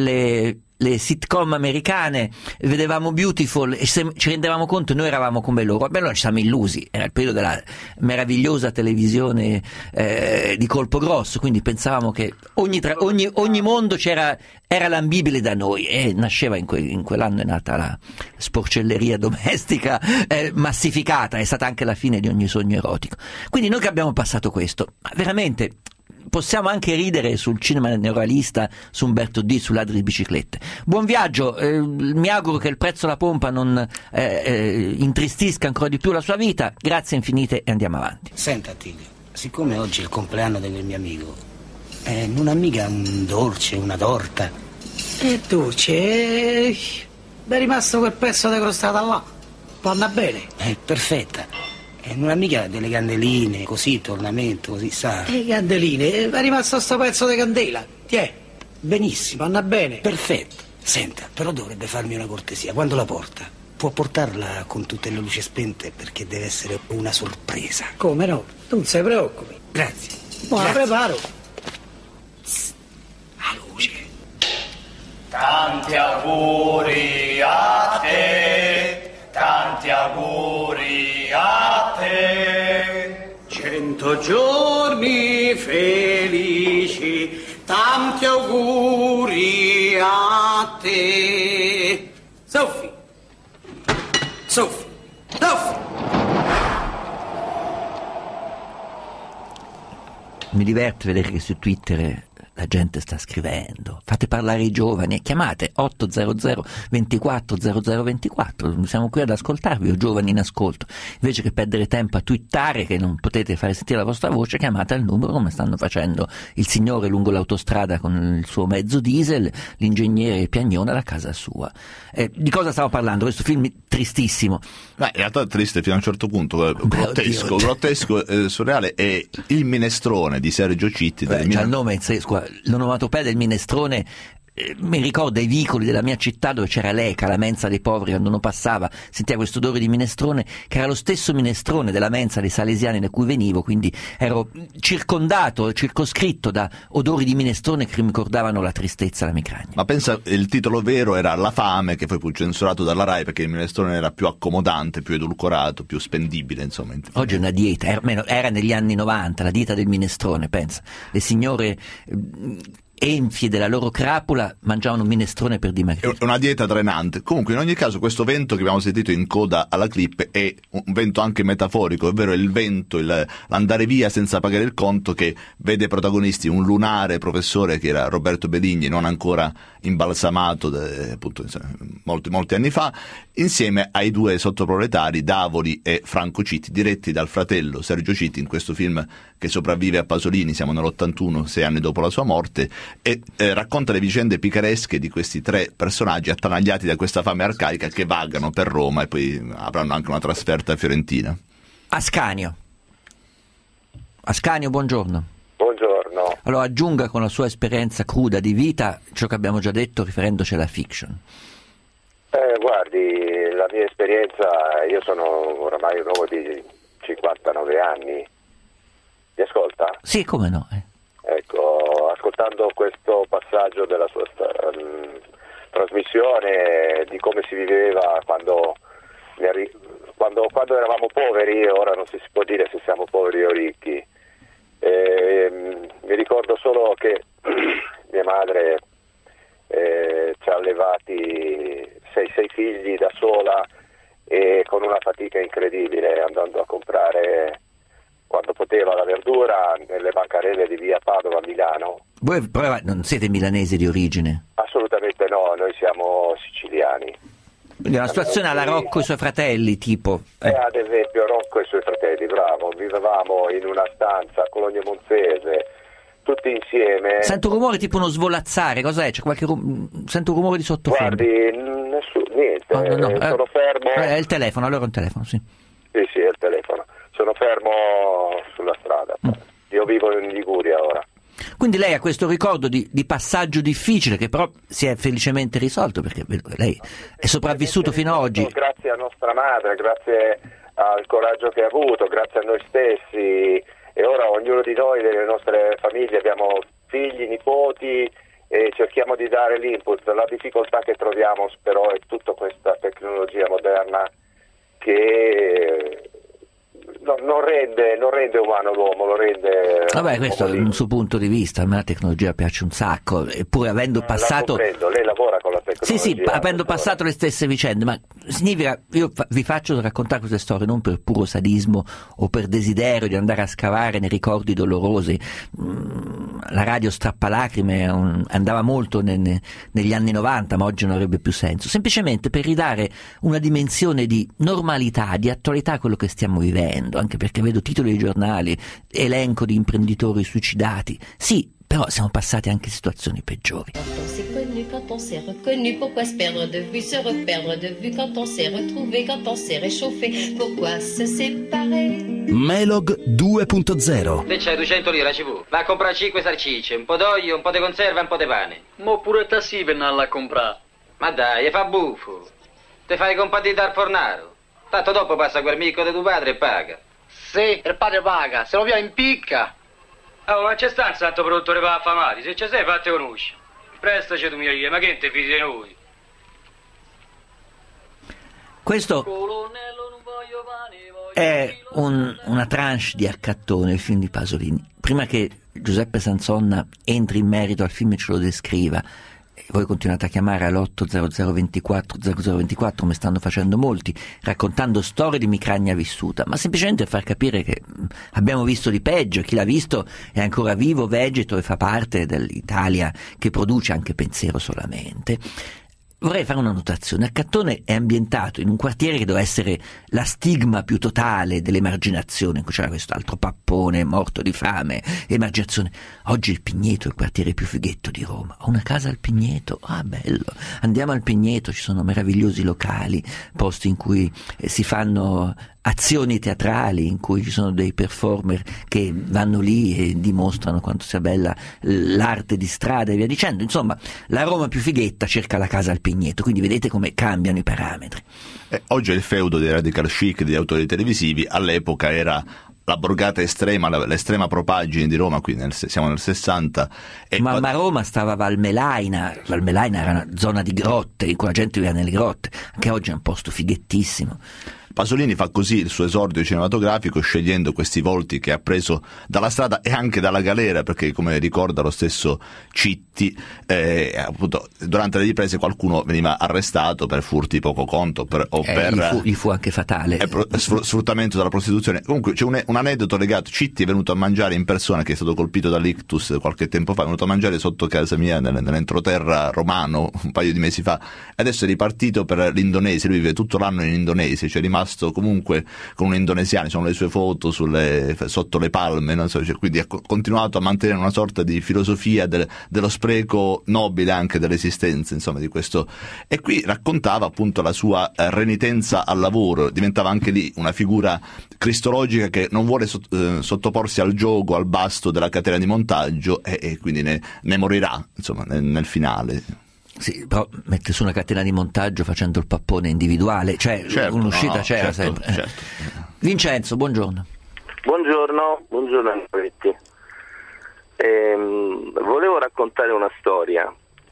le le sitcom americane, vedevamo Beautiful e se ci rendevamo conto noi eravamo come loro. Beh, allora ci siamo illusi, era il periodo della meravigliosa televisione eh, di colpo grosso, quindi pensavamo che ogni, tra, ogni, ogni mondo c'era, era lambibile da noi e nasceva in, que, in quell'anno è nata la sporcelleria domestica eh, massificata, è stata anche la fine di ogni sogno erotico. Quindi noi che abbiamo passato questo, ma veramente possiamo anche ridere sul cinema neorealista, su Umberto D, su Ladri di biciclette. Buon viaggio, eh, mi auguro che il prezzo alla pompa non eh, eh, intristisca ancora di più la sua vita. Grazie infinite e andiamo avanti. Senta Attilio, siccome oggi è il compleanno del mio amico, eh, non ha mica un dolce, una torta? È dolce, eh, è rimasto quel pezzo di crostata là, vanno bene? È perfetta. E non ha mica delle candeline, così, tornamento, così, sa? E candeline, è rimasto sto pezzo di candela. Tiè. Benissimo. Vanno bene. Perfetto. Senta, però dovrebbe farmi una cortesia. Quando la porta, può portarla con tutte le luci spente perché deve essere una sorpresa. Come no? Non si preoccupi. Grazie. Ma la preparo. Psst. A luce. Tanti auguri a te, tanti auguri a te. Cento giorni felici, tanti auguri a te. Soffi, Soffi, Soffi. Mi diverte vedere che su Twitter la gente sta scrivendo, fate parlare i giovani, chiamate otto zero zero ventiquattro zero zero ventiquattro, siamo qui ad ascoltarvi, o giovani in ascolto, invece che perdere tempo a twittare che non potete fare sentire la vostra voce, chiamate al numero come stanno facendo il signore lungo l'autostrada con il suo mezzo diesel, l'ingegnere Piagnone da casa sua. Eh, di cosa stavo parlando? Questo film tristissimo. Ma in realtà è triste fino a un certo punto, grottesco, Oddio. grottesco, eh, surreale, è Il minestrone di Sergio Citti. Beh, già il nome in sé, scusa, l'onomatopea del minestrone, eh, mi ricordo ai vicoli della mia città dove c'era l'Eca, la mensa dei poveri, quando uno passava sentiva questo odore di minestrone che era lo stesso minestrone della mensa dei salesiani da cui venivo, quindi ero circondato, circoscritto da odori di minestrone che mi ricordavano la tristezza, la micragna. Ma pensa, il titolo vero era La fame, che poi fu censurato dalla Rai perché il minestrone era più accomodante, più edulcorato, più spendibile, insomma. Oggi è una dieta, era, era negli anni novanta, la dieta del minestrone, pensa, le signore enfie della loro crapola mangiavano un minestrone per dimagrire. È una dieta drenante. Comunque in ogni caso questo vento che abbiamo sentito in coda alla clip è un vento anche metaforico, ovvero il vento, il, l'andare via senza pagare il conto, che vede protagonisti un lunare professore che era Roberto Benigni, non ancora imbalsamato de, appunto molti, molti anni fa, insieme ai due sottoproletari Davoli e Franco Citti, diretti dal fratello Sergio Citti in questo film che sopravvive a Pasolini, siamo nell'ottantuno, sei anni dopo la sua morte, e eh, racconta le vicende picaresche di questi tre personaggi attanagliati da questa fame arcaica che vagano per Roma e poi avranno anche una trasferta a Fiorentina. Ascanio. Ascanio, buongiorno. Buongiorno. Allora, aggiunga con la sua esperienza cruda di vita ciò che abbiamo già detto riferendoci alla fiction. Eh, guardi, la mia esperienza, io sono oramai un uomo di cinquantanove anni. Mi ascolta? Sì, come no. Eh. Ecco, ascoltando questo passaggio della sua sta- um, trasmissione di come si viveva quando, quando, quando eravamo poveri, ora non si può dire se siamo poveri o ricchi. Eh, mi ricordo solo che mia madre eh, ci ha allevati sei, sei figli da sola e con una fatica incredibile, andando a comprare quando poteva la verdura nelle bancarelle di via Padova a Milano. Voi però non siete milanesi di origine? Assolutamente no, noi siamo siciliani. Quindi una situazione alla Rocco e i suoi fratelli, tipo? Eh. Eh, ad esempio Rocco e i suoi fratelli, bravo, vivevamo in una stanza a Cologno Monzese, tutti insieme. Sento un rumore tipo uno svolazzare, cos'è? C'è qualche rum... Sento un rumore di sottofondo. Guardi, nessuno, niente, oh, no, no. Eh, sono eh, fermo. È il telefono, allora è un telefono, sì. Sì, sì, è il telefono. Sono fermo sulla strada. Mm. Io vivo in Liguria ora. Quindi lei ha questo ricordo di, di passaggio difficile che però si è felicemente risolto, perché lei è sopravvissuto fino ad oggi. Grazie a nostra madre, grazie al coraggio che ha avuto, grazie a noi stessi, e ora ognuno di noi, delle nostre famiglie, abbiamo figli, nipoti e cerchiamo di dare l'input. La difficoltà che troviamo però è tutta questa tecnologia moderna che No, non, rende, non rende umano l'uomo, lo rende... Vabbè, questo è un suo punto di vista, a me la tecnologia piace un sacco, eppure avendo passato... Lei lavora con la tecnologia. Sì, sì, avendo passato le stesse vicende, ma significa, io vi faccio raccontare queste storie non per puro sadismo o per desiderio di andare a scavare nei ricordi dolorosi. La radio strappalacrime andava molto ne, negli anni novanta, ma oggi non avrebbe più senso, semplicemente per ridare una dimensione di normalità, di attualità a quello che stiamo vivendo. Anche perché vedo titoli dei giornali, elenco di imprenditori suicidati. Sì, però siamo passati anche situazioni peggiori. Quand on s'est connu, quand on s'est reconnu, pourquoi se perdre de vue, se reperdre de vue, quand on s'est retrouvé, quand on s'est réchauffé, pourquoi se séparer? Melog due punto zero. Te c'hai duecento lire ci vu. Va a comprare cinque salsicce, un po' d'olio, un po' di conserva e un po' di pane. Ma pure tassi per non la comprare. Ma dai, fa buffo. Te fai compatire dal fornaro. Tanto dopo passa quel mico di tuo padre e paga. Sì, il padre paga, se lo via impicca. Oh, ma c'è sta un santo produttore per affamati, se ci sei fate conoscere. Prestaci tu mia lì, ma che te fidi di noi? Questo è un, una tranche di Accattone, il film di Pasolini. Prima che Giuseppe Sanzonna entri in merito al film e ce lo descriva, voi continuate a chiamare all'otto zero zero ventiquattro zero zero ventiquattro, come stanno facendo molti, raccontando storie di micragna vissuta, ma semplicemente per far capire che abbiamo visto di peggio, chi l'ha visto è ancora vivo, vegeto e fa parte dell'Italia che produce anche pensiero solamente. Vorrei fare una notazione. Accattone è ambientato in un quartiere che doveva essere la stigma più totale dell'emarginazione, in cui c'era quest'altro pappone morto di fame, emarginazione. Oggi il Pigneto è il quartiere più fighetto di Roma. Ho una casa al Pigneto, ah bello, andiamo al Pigneto, ci sono meravigliosi locali, posti in cui eh, si fanno azioni teatrali, in cui ci sono dei performer che vanno lì e dimostrano quanto sia bella l'arte di strada e via dicendo. Insomma, la Roma più fighetta cerca la casa al Pigneto, quindi vedete come cambiano i parametri. Eh, oggi è il feudo dei radical chic, degli autori televisivi, all'epoca era la borgata estrema, l'estrema propagine di Roma, qui nel, siamo nel sessanta. E ma, ma Roma stava a Valmelaina, Valmelaina era una zona di grotte, in cui la gente viveva nelle grotte, anche oggi è un posto fighettissimo. Pasolini fa così il suo esordio cinematografico, scegliendo questi volti che ha preso dalla strada e anche dalla galera, perché come ricorda lo stesso Citti, eh, appunto, durante le riprese qualcuno veniva arrestato per furti poco conto per, o eh, per gli fu, gli fu anche fatale eh, sfruttamento della prostituzione. Comunque c'è un, un aneddoto legato. Citti è venuto a mangiare in persona, che è stato colpito dall'ictus qualche tempo fa, è venuto a mangiare sotto casa mia nell'entroterra romano un paio di mesi fa, e adesso è ripartito per l'Indonesia. Lui vive tutto l'anno in Indonesia, cioè è rimasto rimasto comunque con un indonesiano, sono le sue foto sulle, sotto le palme, non so, cioè, quindi ha continuato a mantenere una sorta di filosofia del, dello spreco nobile anche dell'esistenza, insomma, di questo. E qui raccontava appunto la sua eh, renitenza al lavoro, diventava anche lì una figura cristologica che non vuole sott- eh, sottoporsi al gioco, al basto della catena di montaggio, e, e quindi ne, ne morirà, insomma, nel, nel finale. Sì, però mette su una catena di montaggio facendo il pappone individuale, cioè certo, un'uscita no, no, c'era certo, sempre. certo. Vincenzo, buongiorno. Buongiorno, buongiorno a tutti. Ehm, volevo raccontare una storia.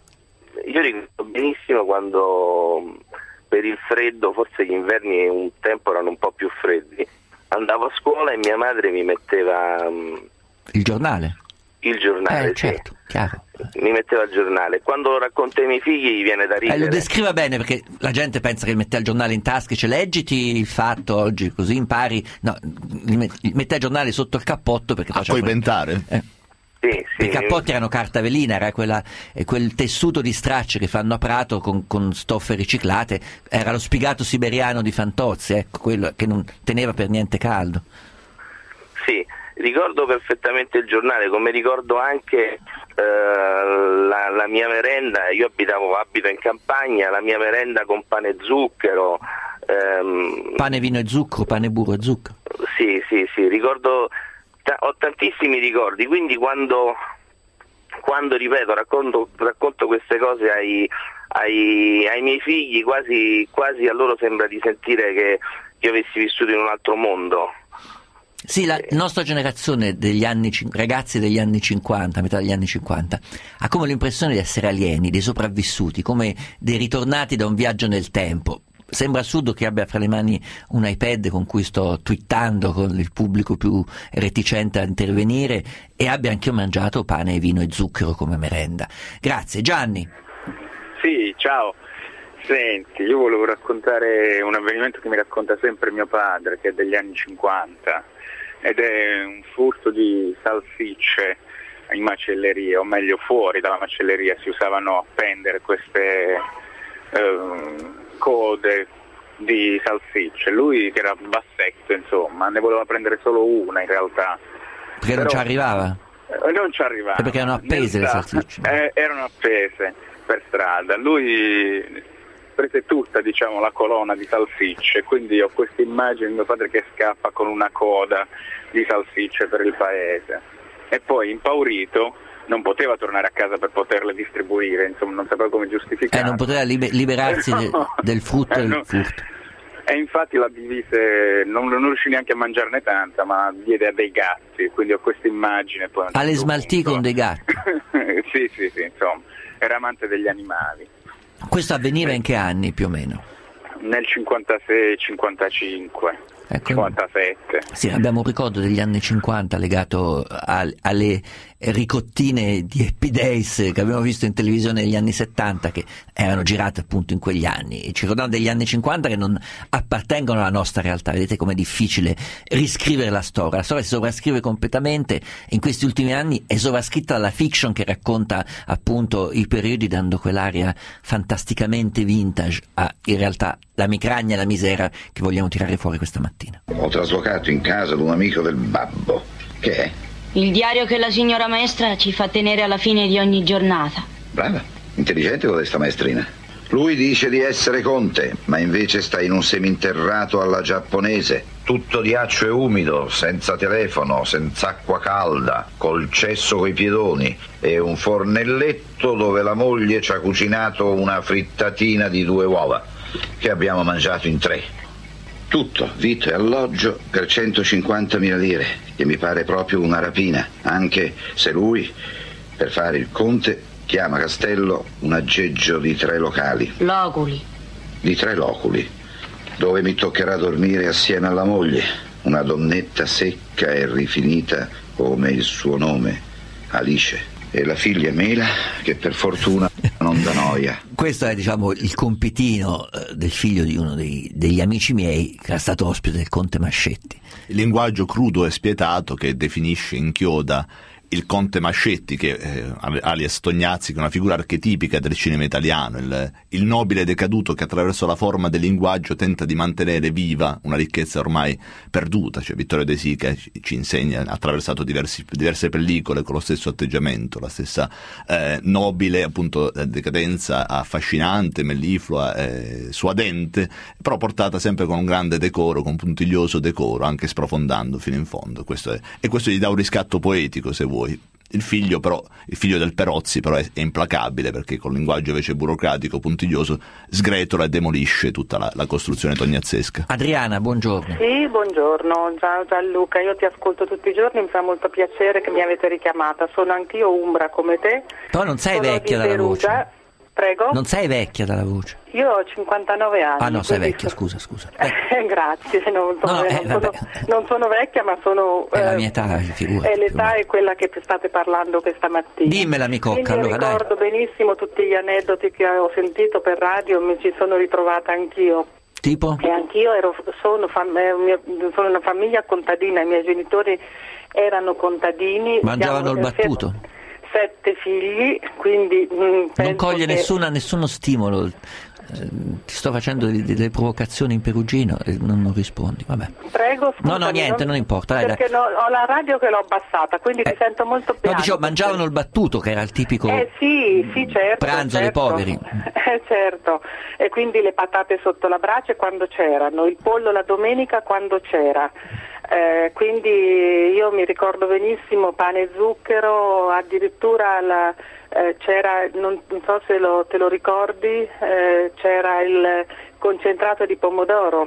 Io ricordo benissimo quando per il freddo, forse gli inverni un tempo erano un po' più freddi, andavo a scuola e mia madre mi metteva il giornale. Il giornale, eh, certo, sì. Chiaro. Mi metteva il giornale. Quando lo racconto ai miei figli gli viene da ridere. Eh, lo descriva bene, perché la gente pensa che metteva il giornale in tasca e dice leggiti il Fatto oggi così impari. No, metteva il giornale sotto il cappotto perché a coibentare. Eh. Sì, sì. I cappotti erano carta velina, era quella, quel tessuto di stracce che fanno a Prato con, con stoffe riciclate, era lo spigato siberiano di Fantozzi, ecco, quello che non teneva per niente caldo. Sì, ricordo perfettamente il giornale, come ricordo anche eh, la, la mia merenda. Io abitavo, abito in campagna, la mia merenda con pane e zucchero. Ehm, pane, vino e zucchero, pane, burro e zucchero. Sì, sì, sì, ricordo, ta- ho tantissimi ricordi, quindi quando, quando ripeto, racconto, racconto queste cose ai, ai, ai miei figli, quasi, quasi a loro sembra di sentire che io avessi vissuto in un altro mondo. Sì, la nostra generazione degli anni, ragazzi degli anni cinquanta, metà degli anni cinquanta, ha come l'impressione di essere alieni, dei sopravvissuti, come dei ritornati da un viaggio nel tempo. Sembra assurdo che abbia fra le mani un iPad con cui sto twittando con il pubblico più reticente a intervenire e abbia anche io mangiato pane, vino e zucchero come merenda. Grazie. Gianni. Sì, ciao. Senti, io volevo raccontare un avvenimento che mi racconta sempre mio padre, che è degli anni cinquanta, ed è un furto di salsicce in macelleria, o meglio fuori dalla macelleria. Si usavano appendere queste eh, code di salsicce. Lui, che era bassetto, insomma, ne voleva prendere solo una in realtà. Perché Però, non ci arrivava? Eh, non ci arrivava. E perché erano appese le salsicce? Eh, erano appese per strada. Lui prese tutta, diciamo, la colonna di salsicce, quindi ho questa immagine di mio padre che scappa con una coda di salsicce per il paese, e poi impaurito non poteva tornare a casa per poterle distribuire, insomma non sapeva come giustificare. Eh, non poteva liber- liberarsi no. de- del frutto eh, del no. furto. E infatti la divise, non, non riuscì neanche a mangiarne tanta, ma diede a dei gatti, quindi ho questa immagine. Poi alle smaltì con dei gatti. sì, sì, sì, insomma, era amante degli animali. Questo avveniva in che anni più o meno? Nel cinquantasei cinquantacinque, ecco, cinquantasette. Sì, abbiamo un ricordo degli anni cinquanta legato a, alle ricottine di Happy Days che abbiamo visto in televisione negli anni settanta, che erano girate appunto in quegli anni. Ci ricordiamo degli anni cinquanta che non appartengono alla nostra realtà. Vedete com'è difficile riscrivere la storia. La storia si sovrascrive completamente, e in questi ultimi anni è sovrascritta dalla fiction che racconta appunto i periodi, dando quell'aria fantasticamente vintage a, in realtà, la micragna e la misera che vogliamo tirare fuori questa mattina. Ho traslocato in casa ad un amico del babbo. Che è? Il diario che la signora maestra ci fa tenere alla fine di ogni giornata. Brava, intelligente questa maestrina. Lui dice di essere conte, ma invece sta in un seminterrato alla giapponese, tutto di accio e umido, senza telefono, senza acqua calda, col cesso coi piedoni e un fornelletto dove la moglie ci ha cucinato una frittatina di due uova che abbiamo mangiato in tre. Tutto, vitto e alloggio, per centocinquantamila lire, che mi pare proprio una rapina, anche se lui, per fare il conte, chiama castello un aggeggio di tre locali. Loculi. Di tre loculi, dove mi toccherà dormire assieme alla moglie, una donnetta secca e rifinita come il suo nome, Alice, e la figlia Mela, che per fortuna non dà noia. Questo è, diciamo, il compitino eh, del figlio di uno dei, degli amici miei, che era stato ospite del conte Mascetti. Il linguaggio crudo e spietato che definisce, inchioda il conte Mascetti, che eh, alias Tognazzi, che è una figura archetipica del cinema italiano, il, il nobile decaduto che attraverso la forma del linguaggio tenta di mantenere viva una ricchezza ormai perduta. Cioè Vittorio De Sica ci, ci insegna, ha attraversato diversi, diverse pellicole con lo stesso atteggiamento, la stessa eh, nobile appunto decadenza affascinante, melliflua, eh, suadente, però portata sempre con un grande decoro, con puntiglioso decoro, anche sprofondando fino in fondo. Questo è, e questo gli dà un riscatto poetico, se vuoi. Il figlio però, il figlio del Perozzi però è, è implacabile, perché col linguaggio invece burocratico, puntiglioso, sgretola e demolisce tutta la, la costruzione tognazzesca. Adriana, buongiorno. Sì, buongiorno. Ciao Gianluca, io ti ascolto tutti i giorni, mi fa molto piacere che mi avete richiamata. Sono anch'io umbra come te. Però non sei Sono vecchia dalla Perugia. voce. Prego? Non sei vecchia dalla voce. Io ho cinquantanove anni. Ah no, sei quindi vecchia, so- scusa, scusa. Eh, grazie, non sono, No, no, eh, non, sono, vabbè. non sono vecchia, ma sono... È la eh, mia età, figura. è l'età è quella che state parlando questa mattina. Dimmela, mi cocca, Quindi allora, dai. ricordo benissimo tutti gli aneddoti che ho sentito per radio, mi ci sono ritrovata anch'io. Tipo? E anch'io ero, sono, fam- eh, mio- sono una famiglia contadina, i miei genitori erano contadini. Mangiavano Siamo il battuto? Sette figli, quindi mh, penso Non coglie che- nessuna, nessuno stimolo. Eh, ti sto facendo delle, delle provocazioni in perugino e non, non rispondi. Vabbè. Prego, scusami, No, no, niente, non importa. Dai, dai. perché no- ho la radio che l'ho abbassata, quindi ti sento molto No, piano. dicevo, mangiavano il battuto, che era il tipico Eh sì, sì, certo. pranzo dei certo. poveri. Eh, certo, e quindi le patate sotto la brace quando c'erano, il pollo la domenica quando c'era. Eh, quindi io mi ricordo benissimo pane e zucchero, addirittura la, eh, c'era, non, non so se lo, te lo ricordi, eh, c'era il concentrato di pomodoro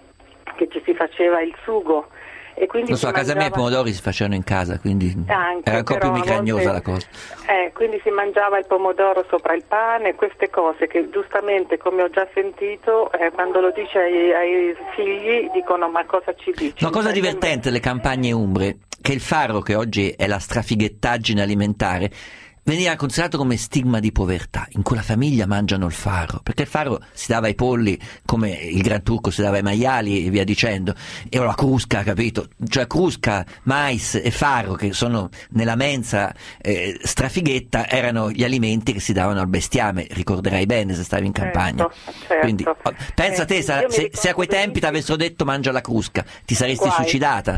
che ci si faceva il sugo. E quindi Non so, si a casa mia i mangiava- pomodori si facevano in casa, quindi Anche, era ancora però più a micragnosa volte- la cosa. Eh, quindi si mangiava il pomodoro sopra il pane, queste cose che giustamente, come ho già sentito, eh, quando lo dice ai, ai figli dicono ma cosa ci dici? Una cosa divertente delle campagne umbre, che il farro, che oggi è la strafighettaggine alimentare, veniva considerato come stigma di povertà. In quella famiglia mangiano il farro, perché il farro si dava ai polli come il Gran Turco si dava ai maiali e via dicendo, e la crusca, capito? Cioè crusca, mais e farro, che sono nella mensa eh, strafighetta, erano gli alimenti che si davano al bestiame, ricorderai bene se stavi in campagna. certo. Quindi oh, pensa Eh, te, sì, se, io mi se, se a quei tempi ti avessero detto mangia la crusca, ti saresti Guai. suicidata.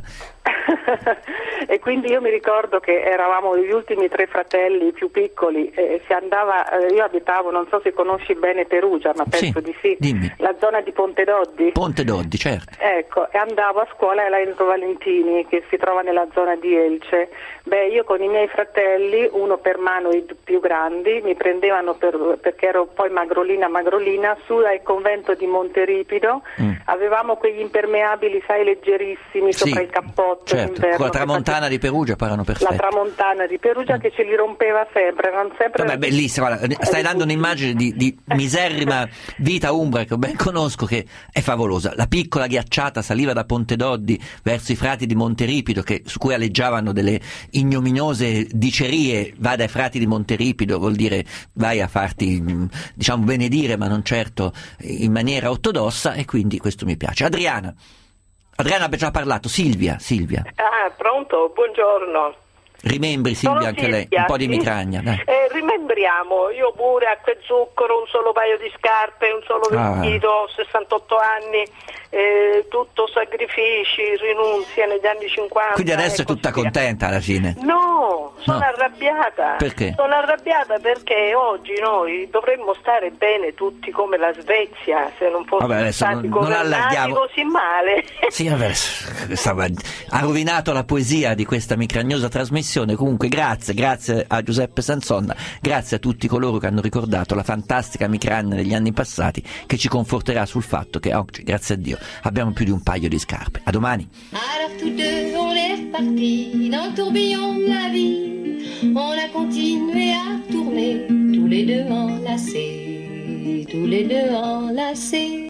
E quindi io mi ricordo che eravamo gli ultimi tre fratelli più piccoli, e si andava, eh, io abitavo, non so se conosci bene Perugia, ma penso Sì, di sì, dimmi. la zona di Ponte Doddi. Ponte Doddi, certo. Ecco, e andavo a scuola alla Enzo Valentini, che si trova nella zona di Elce. Beh, io con i miei fratelli, uno per mano i più grandi, mi prendevano per- perché ero poi magrolina magrolina, su al convento di Monteripido, Mm. avevamo quegli impermeabili, sai, leggerissimi, Sì, sopra il cappotto certo, d'inverno, con la che tramontana di Perugia parlano la perfetto. tramontana di Perugia che ce li rompeva sempre, erano sempre... Vabbè, bellissima, guarda, stai dando un'immagine di, di miserrima vita umbra che ben conosco, che è favolosa. La piccola ghiacciata saliva da Ponte Doddi verso i frati di Monteripido, che, su cui aleggiavano delle ignominiose dicerie. Vai dai frati di Monteripido vuol dire vai a farti, mh, diciamo, benedire, ma non certo in maniera ortodossa, e quindi questo mi piace. Adriana, Adriana abbia già parlato. Silvia, Silvia, Ah, pronto? Buongiorno. rimembri Silvia Sono anche lei, Silvia, un po' di sì. migragna, dai. Eh, rimembriamo, io pure acqua e zucchero, un solo paio di scarpe, un solo Ah. vestito, sessantotto anni, eh, tutto sacrifici, rinunzie negli anni cinquanta. Quindi adesso e è tutta così via. contenta alla fine. No, sono No. arrabbiata. Perché? Sono arrabbiata perché oggi noi dovremmo stare bene tutti come la Svezia, se non fossimo Vabbè, adesso stati non- non governati allarghiamo. così male. Sì, vabbè, stava- ha rovinato la poesia di questa micragnosa trasmissione. Comunque grazie, grazie a Giuseppe Sansonna, grazie a tutti coloro che hanno ricordato la fantastica micragna degli anni passati, che ci conforterà sul fatto che oggi, grazie a Dio, abbiamo più di un paio di scarpe. A domani. Alors tous deux, on est repartis dans le tourbillon de la vie. On a continué à tourner, tous les deux enlacés, tous les deux enlacés.